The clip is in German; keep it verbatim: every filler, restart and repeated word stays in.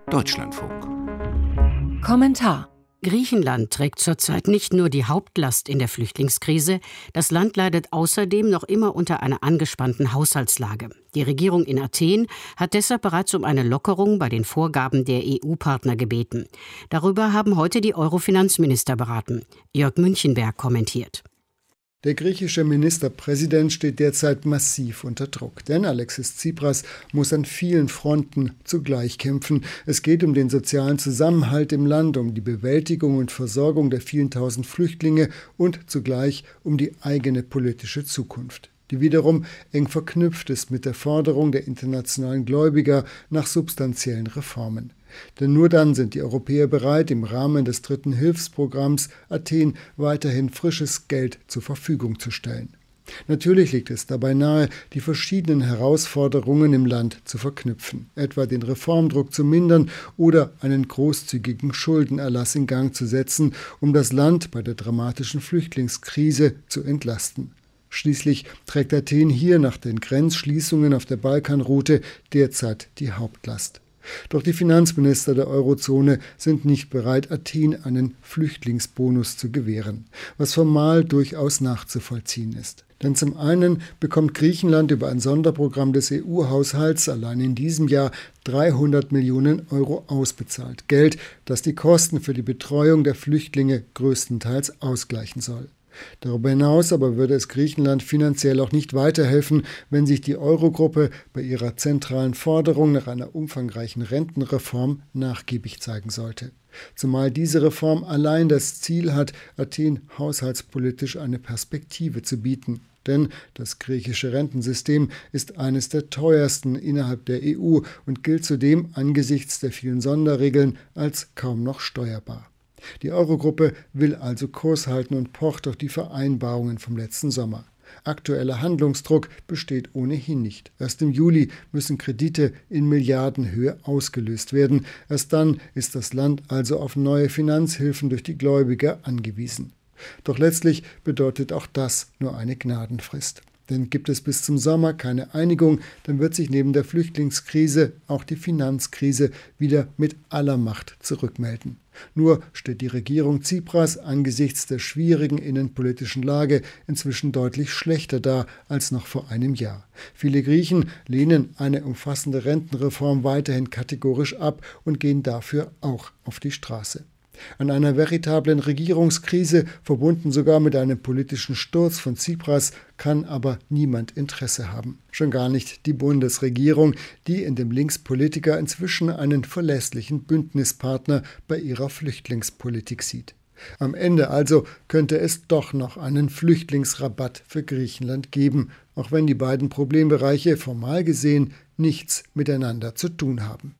Deutschlandfunk. Kommentar: Griechenland trägt zurzeit nicht nur die Hauptlast in der Flüchtlingskrise, das Land leidet außerdem noch immer unter einer angespannten Haushaltslage. Die Regierung in Athen hat deshalb bereits um eine Lockerung bei den Vorgaben der E U-Partner gebeten. Darüber haben heute die Euro-Finanzminister beraten. Jörg Münchenberg kommentiert. Der griechische Ministerpräsident steht derzeit massiv unter Druck, denn Alexis Tsipras muss an vielen Fronten zugleich kämpfen. Es geht um den sozialen Zusammenhalt im Land, um die Bewältigung und Versorgung der vielen tausend Flüchtlinge und zugleich um die eigene politische Zukunft, die wiederum eng verknüpft ist mit der Forderung der internationalen Gläubiger nach substanziellen Reformen. Denn nur dann sind die Europäer bereit, im Rahmen des dritten Hilfsprogramms Athen weiterhin frisches Geld zur Verfügung zu stellen. Natürlich liegt es dabei nahe, die verschiedenen Herausforderungen im Land zu verknüpfen, etwa den Reformdruck zu mindern oder einen großzügigen Schuldenerlass in Gang zu setzen, um das Land bei der dramatischen Flüchtlingskrise zu entlasten. Schließlich trägt Athen hier nach den Grenzschließungen auf der Balkanroute derzeit die Hauptlast. Doch die Finanzminister der Eurozone sind nicht bereit, Athen einen Flüchtlingsbonus zu gewähren, was formal durchaus nachzuvollziehen ist. Denn zum einen bekommt Griechenland über ein Sonderprogramm des E U-Haushalts allein in diesem Jahr dreihundert Millionen Euro ausbezahlt. Geld, das die Kosten für die Betreuung der Flüchtlinge größtenteils ausgleichen soll. Darüber hinaus aber würde es Griechenland finanziell auch nicht weiterhelfen, wenn sich die Eurogruppe bei ihrer zentralen Forderung nach einer umfangreichen Rentenreform nachgiebig zeigen sollte. Zumal diese Reform allein das Ziel hat, Athen haushaltspolitisch eine Perspektive zu bieten. Denn das griechische Rentensystem ist eines der teuersten innerhalb der E U und gilt zudem angesichts der vielen Sonderregeln als kaum noch steuerbar. Die Eurogruppe will also Kurs halten und pocht auf die Vereinbarungen vom letzten Sommer. Aktueller Handlungsdruck besteht ohnehin nicht. Erst im Juli müssen Kredite in Milliardenhöhe ausgelöst werden. Erst dann ist das Land also auf neue Finanzhilfen durch die Gläubiger angewiesen. Doch letztlich bedeutet auch das nur eine Gnadenfrist. Denn gibt es bis zum Sommer keine Einigung, dann wird sich neben der Flüchtlingskrise auch die Finanzkrise wieder mit aller Macht zurückmelden. Nur steht die Regierung Tsipras angesichts der schwierigen innenpolitischen Lage inzwischen deutlich schlechter da als noch vor einem Jahr. Viele Griechen lehnen eine umfassende Rentenreform weiterhin kategorisch ab und gehen dafür auch auf die Straße. An einer veritablen Regierungskrise, verbunden sogar mit einem politischen Sturz von Tsipras, kann aber niemand Interesse haben. Schon gar nicht die Bundesregierung, die in dem Linkspolitiker inzwischen einen verlässlichen Bündnispartner bei ihrer Flüchtlingspolitik sieht. Am Ende also könnte es doch noch einen Flüchtlingsrabatt für Griechenland geben, auch wenn die beiden Problembereiche formal gesehen nichts miteinander zu tun haben.